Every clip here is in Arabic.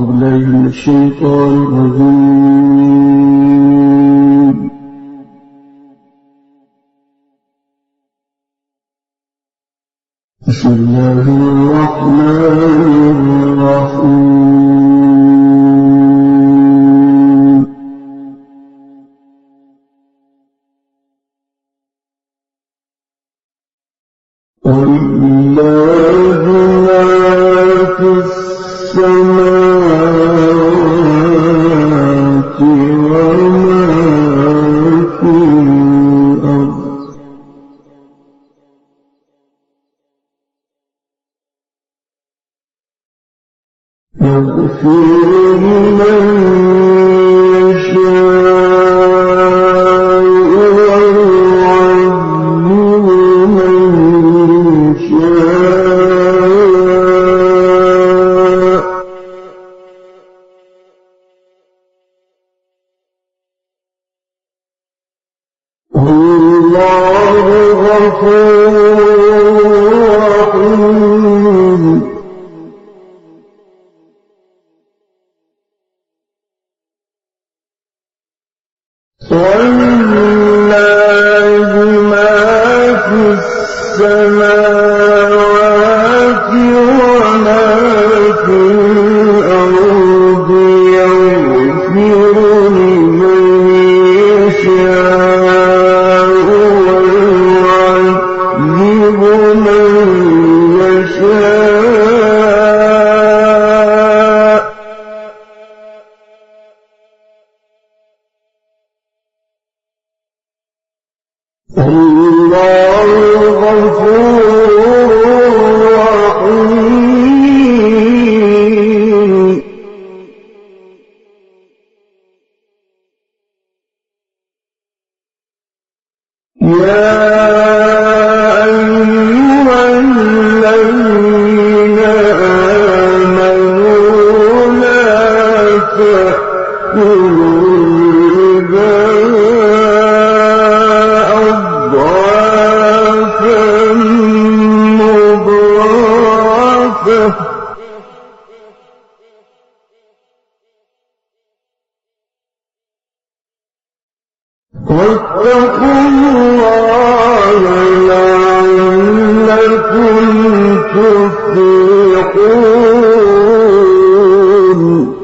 بالله من الشيطان الرجيم. بسم الله الرحمن الرحيم. ولله ما في السماوات وما في الأرض يغفر لمن يشاء ويعذب من يشاء والله غفور رحيم. ولله ما في السماوات وما في الأرض يغفر لمن يشاء ويعذب من يشاء والله غفور رحيم. يا أيها الذين آمنوا لا تأكلوا الربا أضعافا مضاعفة واتقوا الله لعلكم تفلحون.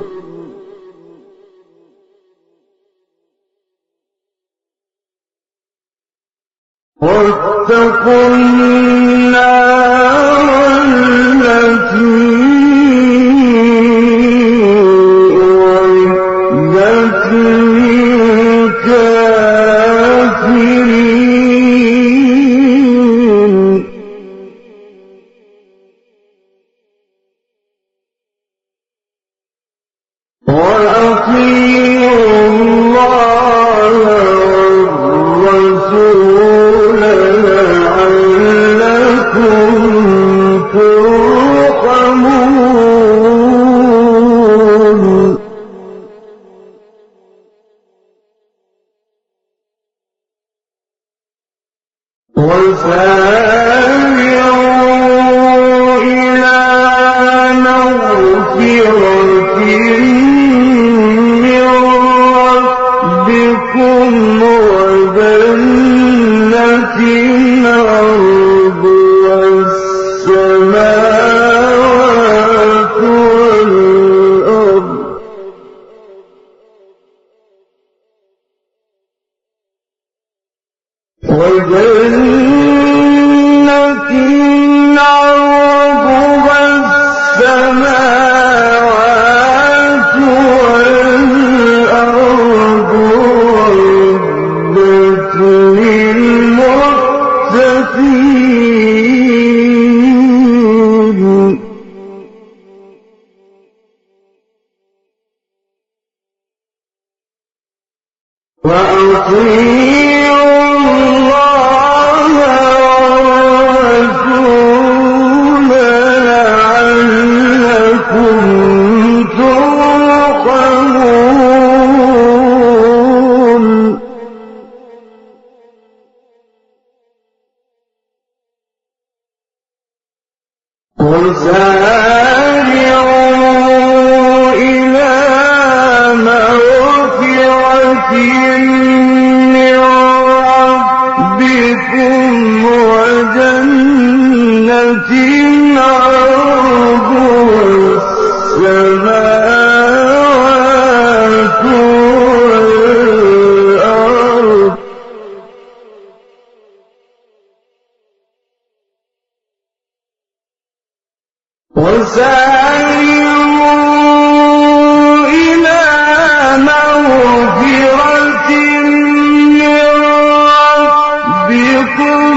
واتقوا النار التي أعدت للكافرين. وأطيعوا الله والرسول لعلكم ترحمون. وسارعوا إلى مغفرة من ربكم وجنة عرضها السماوات والأرض وجنة عرضها السماوات والأرض أعدت للمتقين. وأطيعوا الله والرسول لعلكم ترحمون. وسارعوا إلى السماوات والأرض وسارعوا إلى مغفرة من ربكم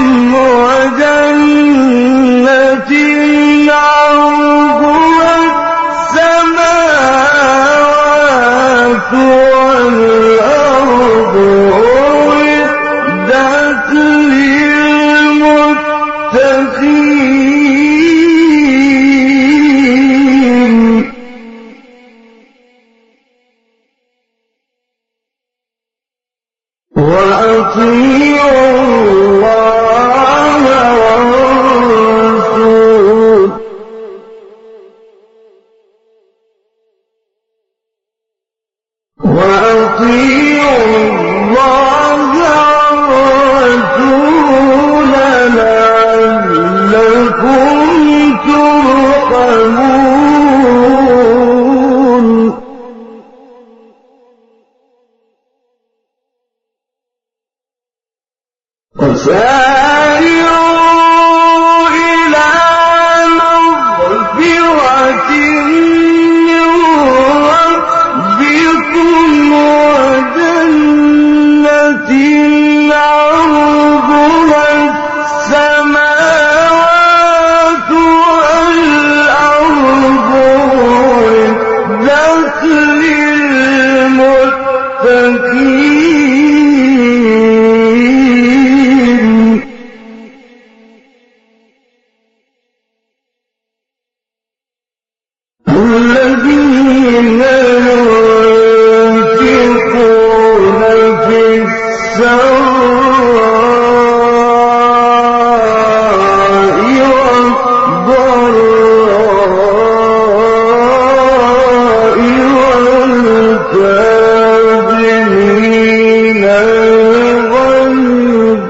وجنة عرضها السماوات والأرض أعدت للمتقين وأطيعوا الله والرسول لعلكم ترحمون وسارعوا إلى مغفرة من ربكم وجنة عرضها السماوات والأرض أعدت للمتقين الذين ينفقون في السراء والضراء والكاظمين الغيظ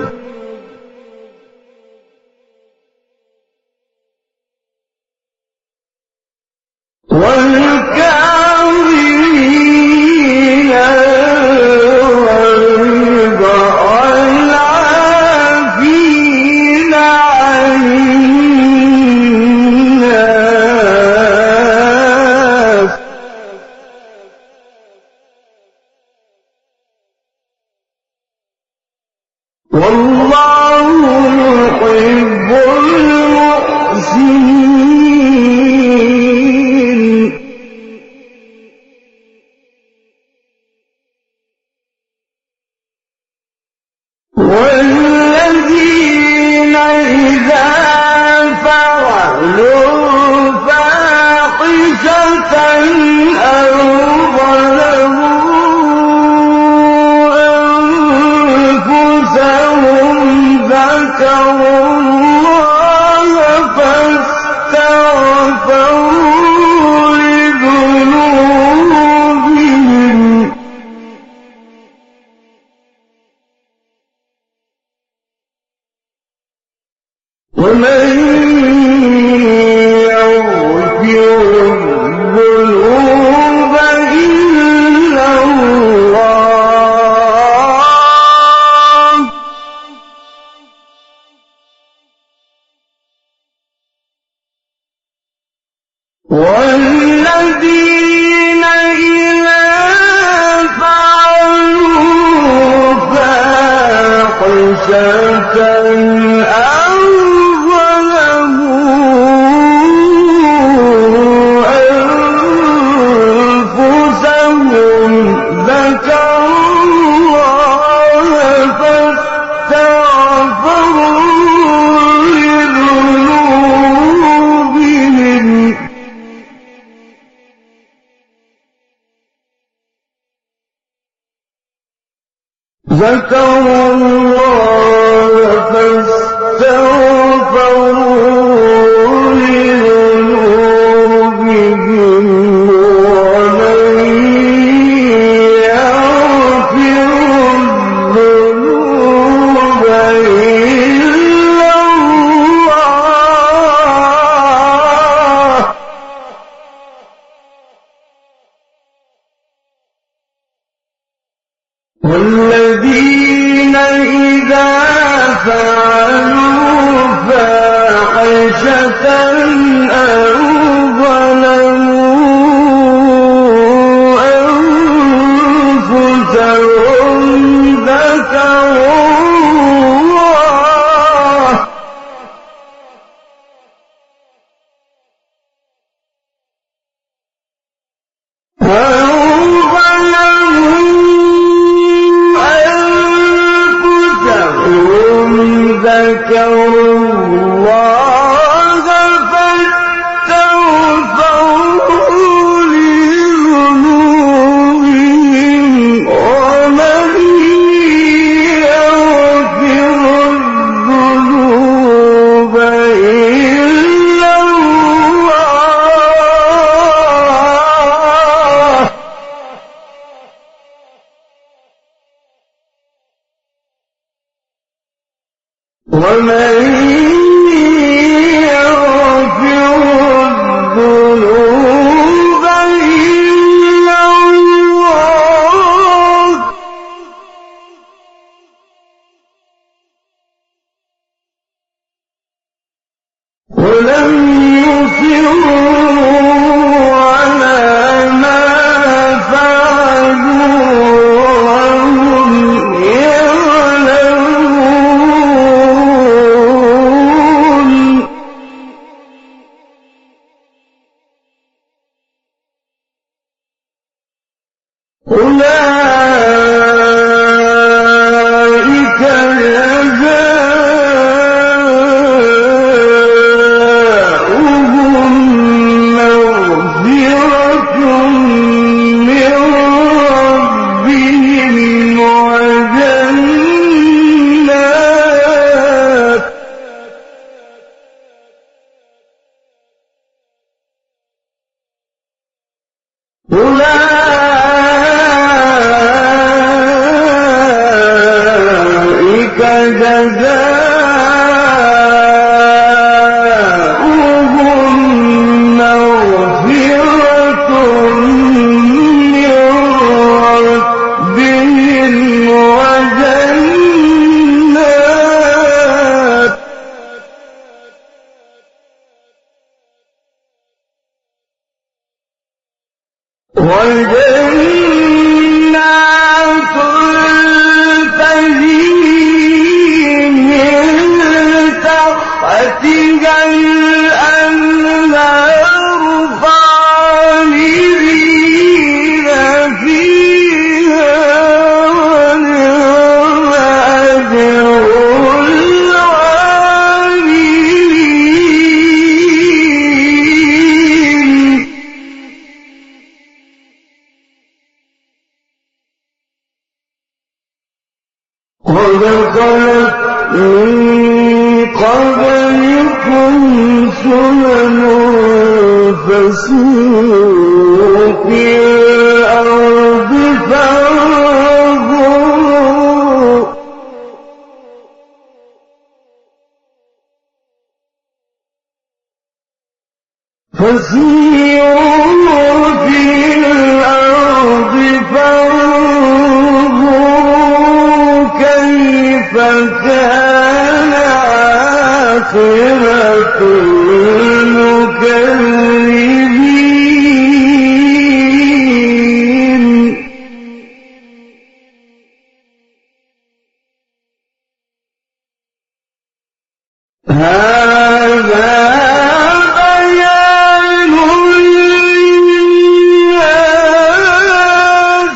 والكاظمين الغيظ والعافين عن الناس والله يحب المحسنين والذين إذا فعلوا فاحشة أو ظلموا أنفسهم ذكروا الله فاستغفروا لذنوبهم ومن يغفر الذنوب إلا الله والذين إذا فعلوا فاحشة أو ظلموا أنفسهم ذكروا الله فاستغفروا لذنوبهم ذكروا الله فاستغفروا لذنوبهم ومن يغفر الذنوب إلا الله والذين إذا فعلوا فاحشة أو ظلموا أنفسهم ذكروا الله ذكروا الله فاستغفروا لذنوبهم ومن يغفر الذنوب إلا الله ومن يغفر الذنوب إلا الله ولم يصروا على ما فعلوا وهم يعلمون أولئك جزاؤهم مغفرة من ربهم وجنات أولئك جزاؤهم مغفرة من ربهم وجنات تجري من تحتها الأنهار خالدين فيها ونعم أجر العاملين قد خلت من قبلكم سنن فسيروا في الأرض فانظروا كيف كان عاقبة المكذبين هذا بيان للناس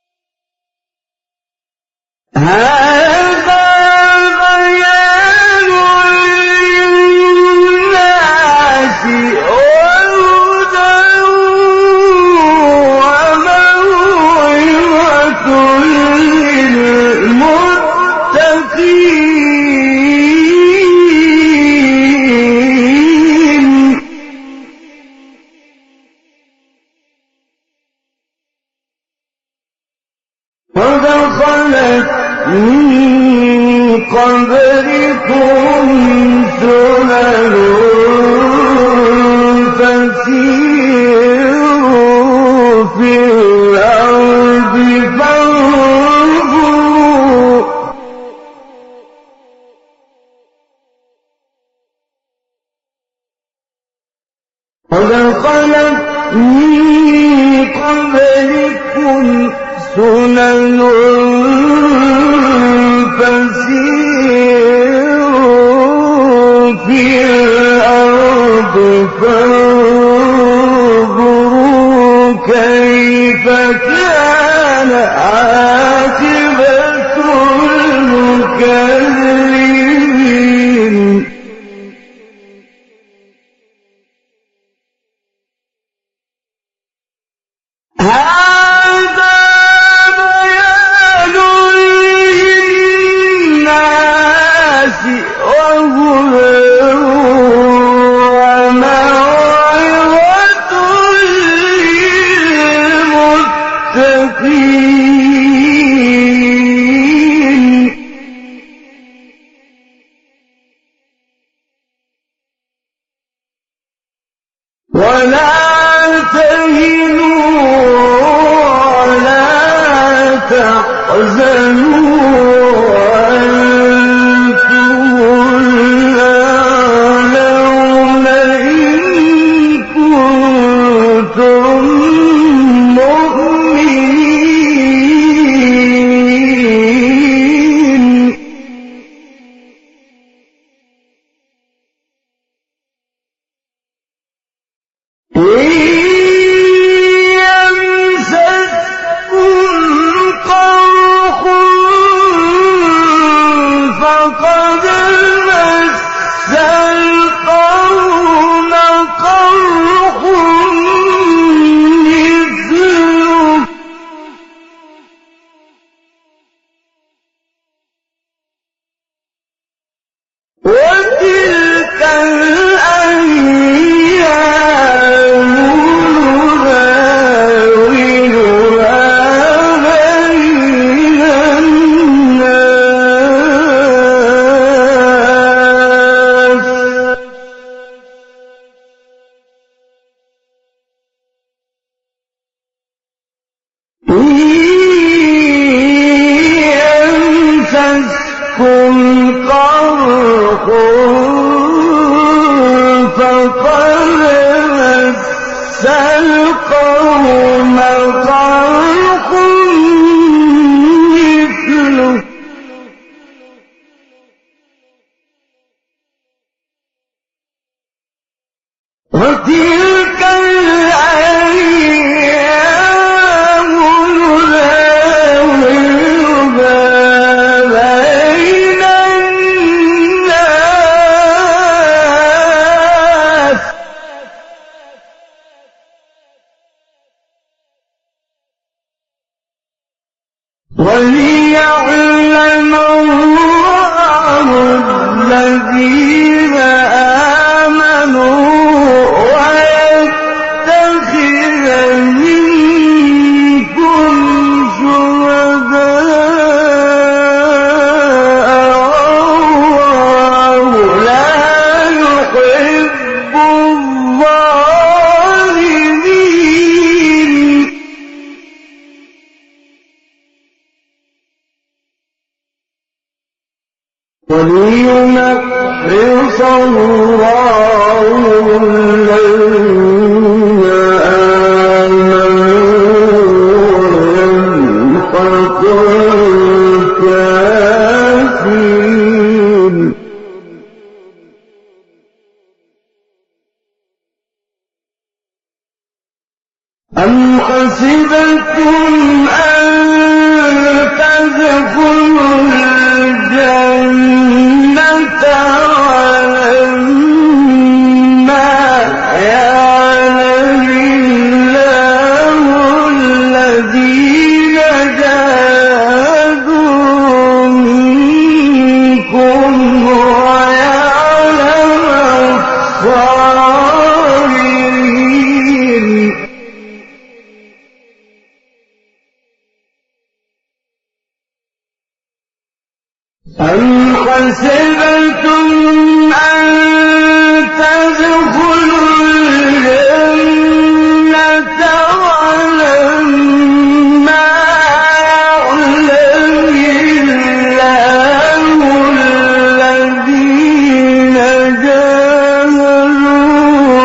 هذا بيان قد خلت من قبلكم سنن فسيروا في الأرض فانظروا كيف كان عاقبة المكذبين هذا بيان للناس وهدى وموعظة للمتقين ولا تهنوا ولا تحزنوا وأنتم الأعلون إن كنتم مؤمنين فقد مس القوم قرح مثله وتلك الأيام نداولها بين الناس إن يمسسكم قرح فقد مس القوم قرح مثله وتلك الأيام نداولها بين الناس وليعلم الله الذين آمنوا ويتخذ منكم شهداء والله لا يحب الظالمين وليمحص الله الذين آمنوا ويمحق الكافرين أم حسبتم أن تدخلوا الجنة ولما يعلم الله الذين جاهدوا منكم ويعلم الصابرين أم حسبتم أن تدخلوا الجنة ولما يعلم الله الذين جاهدوا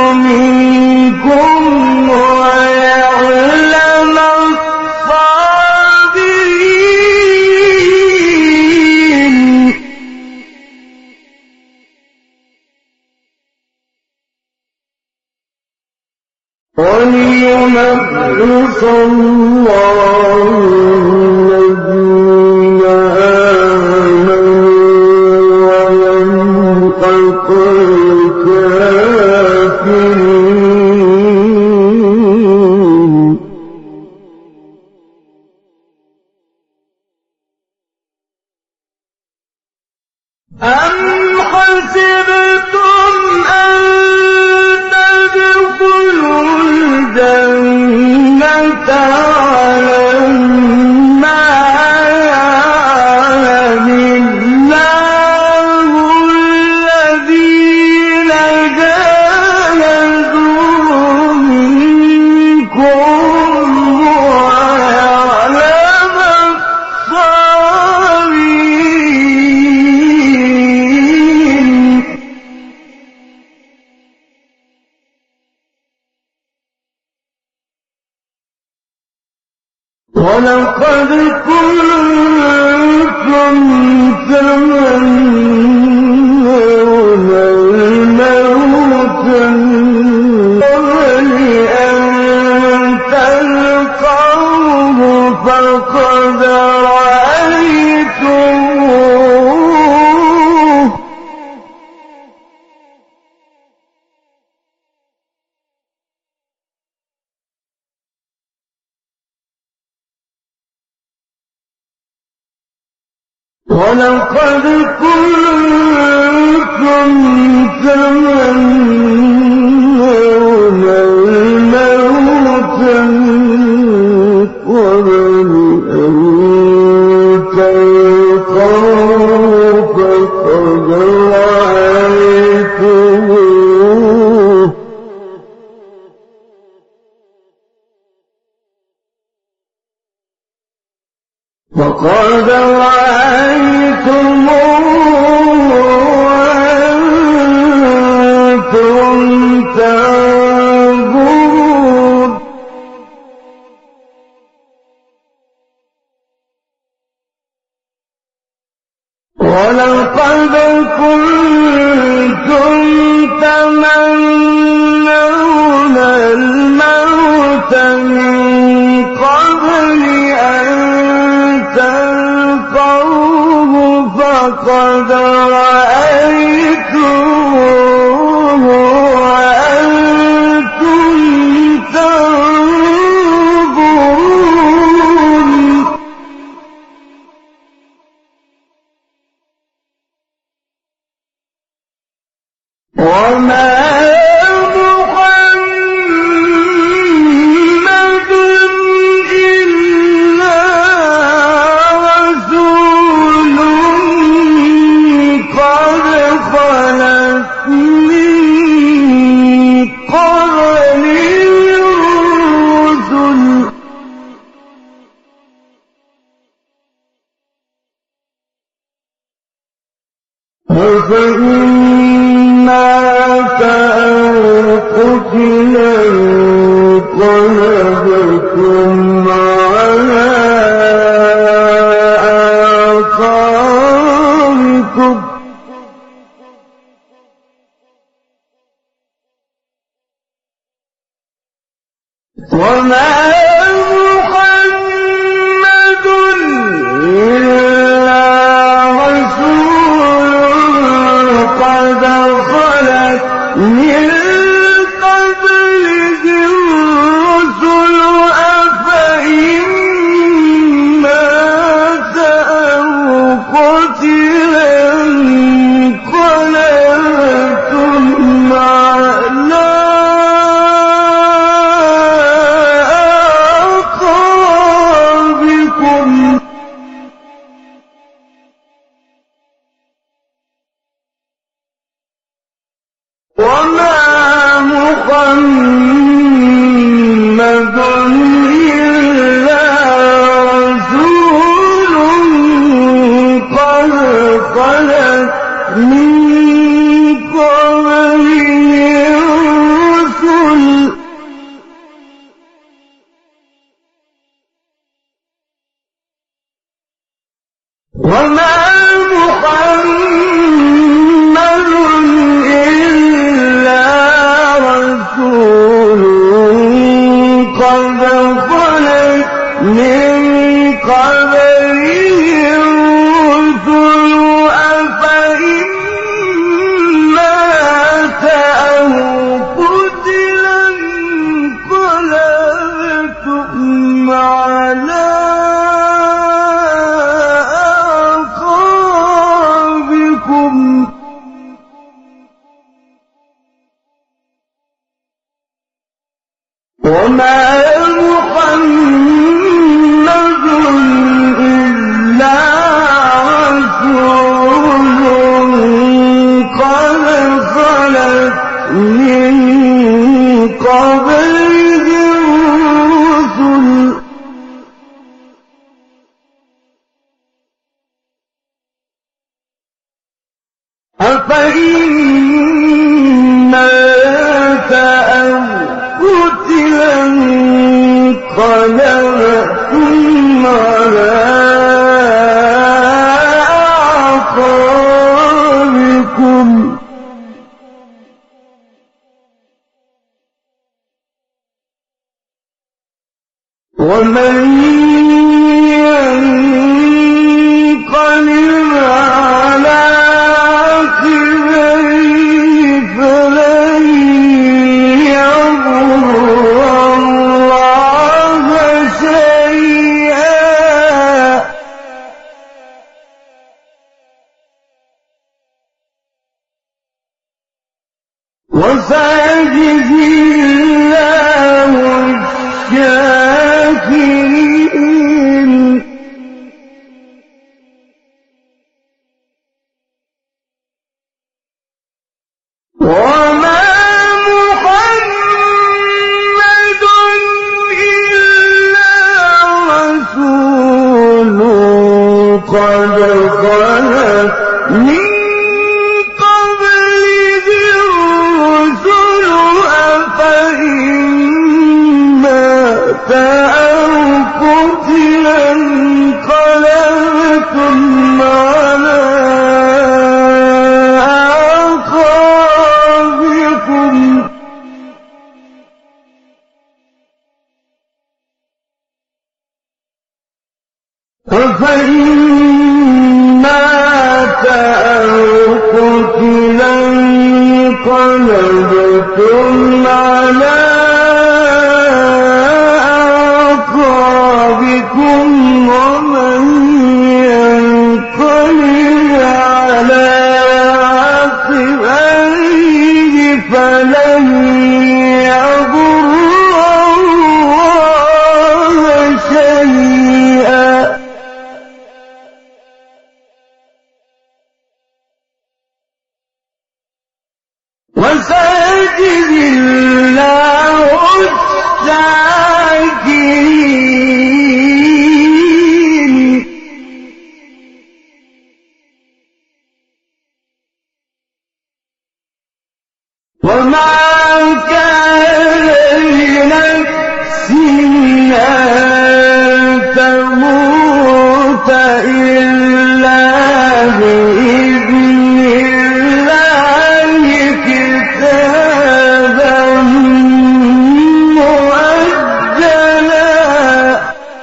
وليمحص الله الذين آمنوا ويمحق الكافرين. أم حسبتم أن تدخلوا الجنة ولما يعلم الله الذين جاهدوا منكم ويعلم الصابرين. ولقد كنتم تمنون الموت من قبل أن تلقوه فقد رأيتموه ولقد كنتم تمنون الموت من قبل أن تلقوه فقد رأيتموه وقد رأيتموه وأنتم تنظرون. ولقد كنتم تمنون الموت من قبل أن تلقوه فقد رأيتموه وأنتم تنظرون. وما محمد إلا رسول قد خلت من قبله الرسل أفإن مات أو قتل انقلبتم على أعقابكم وما محمد إلا رسول قد خلت من قبله الرسل أفإن مات أو قتل انقلبتم على أعقابكم وما محمد إلا رسول قد خلت من قبله الرسل وما محمد إلا رسول وما محمد إلا رسول قد خلت من قبله الرسل أفإن مات أو قتل انقلبتم على أعقابكم ومن ينقلب على عقبيه فلن يضر الله شيئا وسيجزي الله الشاكرين وما محمد إلا رسول قد خلت من قبله الرسل أفإن مات أو قتل انقلبتم على أعقابكم أفإن مات أو قتل انقلبتم على أعقابكم ومن ينقلب على عقبيه فلن يضر الله شيئا وسيجزي الله الشاكرين وما كان لنفس أن تموت إلا بإذن الله كتابا مؤجلا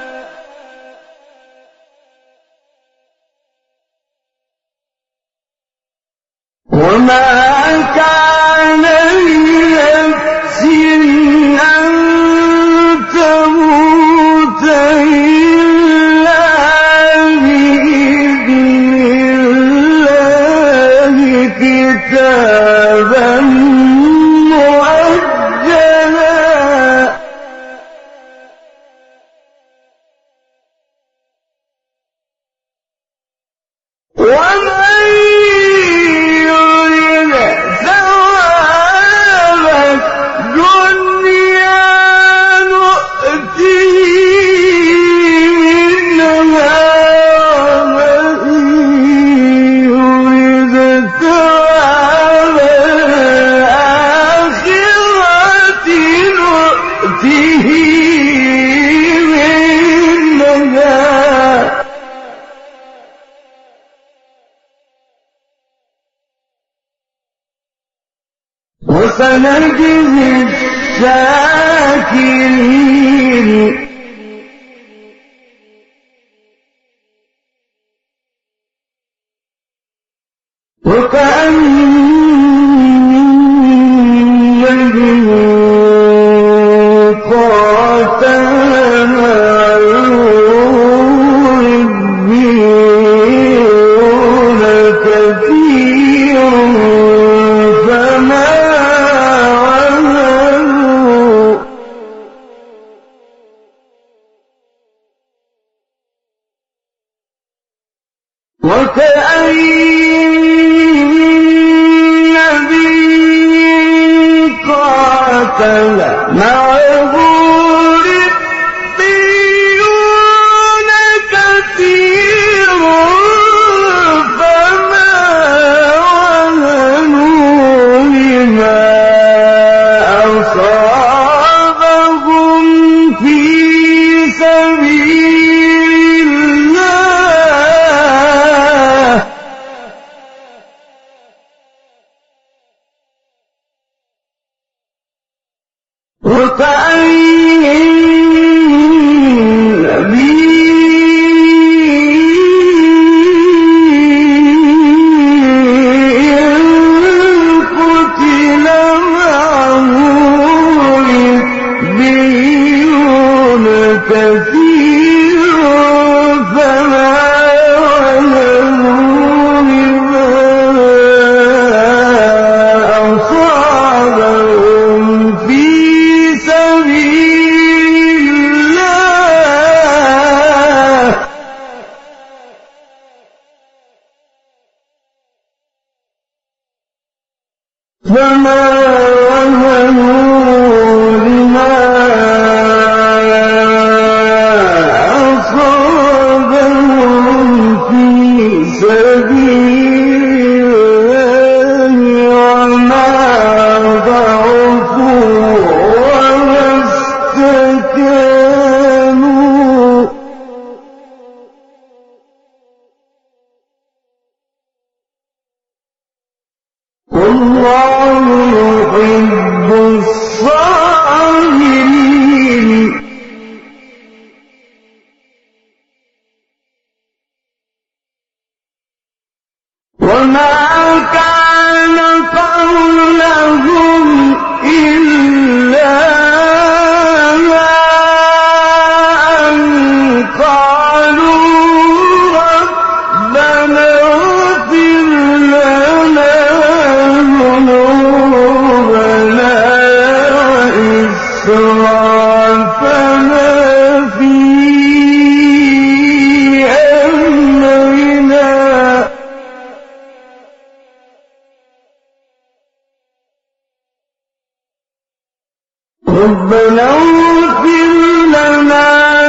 وما كان لنفس أن تموت إلا بإذن الله كتابا مؤجلا ومن يرد ثواب الدنيا نؤته منها ومن يرد ثواب الآخرة نؤته منها وسنجزي الشاكرين وكأن من قاتل ربيون كثير فما قاتل معه ربيون كثير فما وهنوا لما أصابهم في سبيل الله وكأين نبي قتل معه ربيون كثير فما وهنوا لما أصابهم في سبيل الله فما وهنوا لما أصابهم في سبيل الله وما ضعفوا وما استكانوا والله يحب الصابرين وما كان قولهم إلا أن قالوا ربنا اغفر لنا ذنوبنا وإسرافنا في أمرنا ربنا اغفر لنا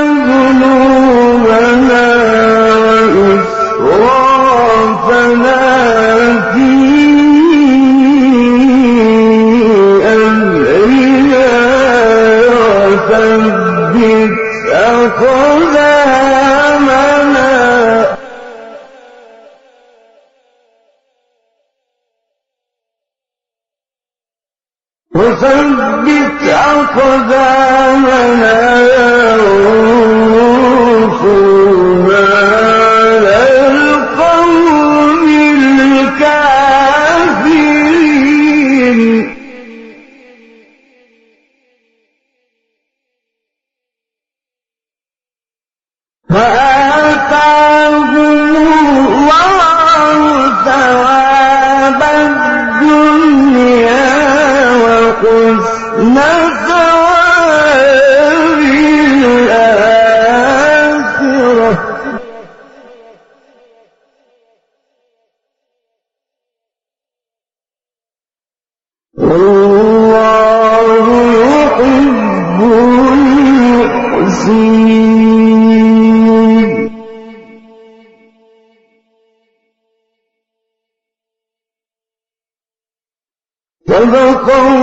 ذنوبنا وإسرافنا في أمرنا وثبت أقدامنا وانصرنا على القوم الكافرين فآتاهم الله ثواب الدنيا وحسن ثواب الآخرة والله يحب المحسنين صدق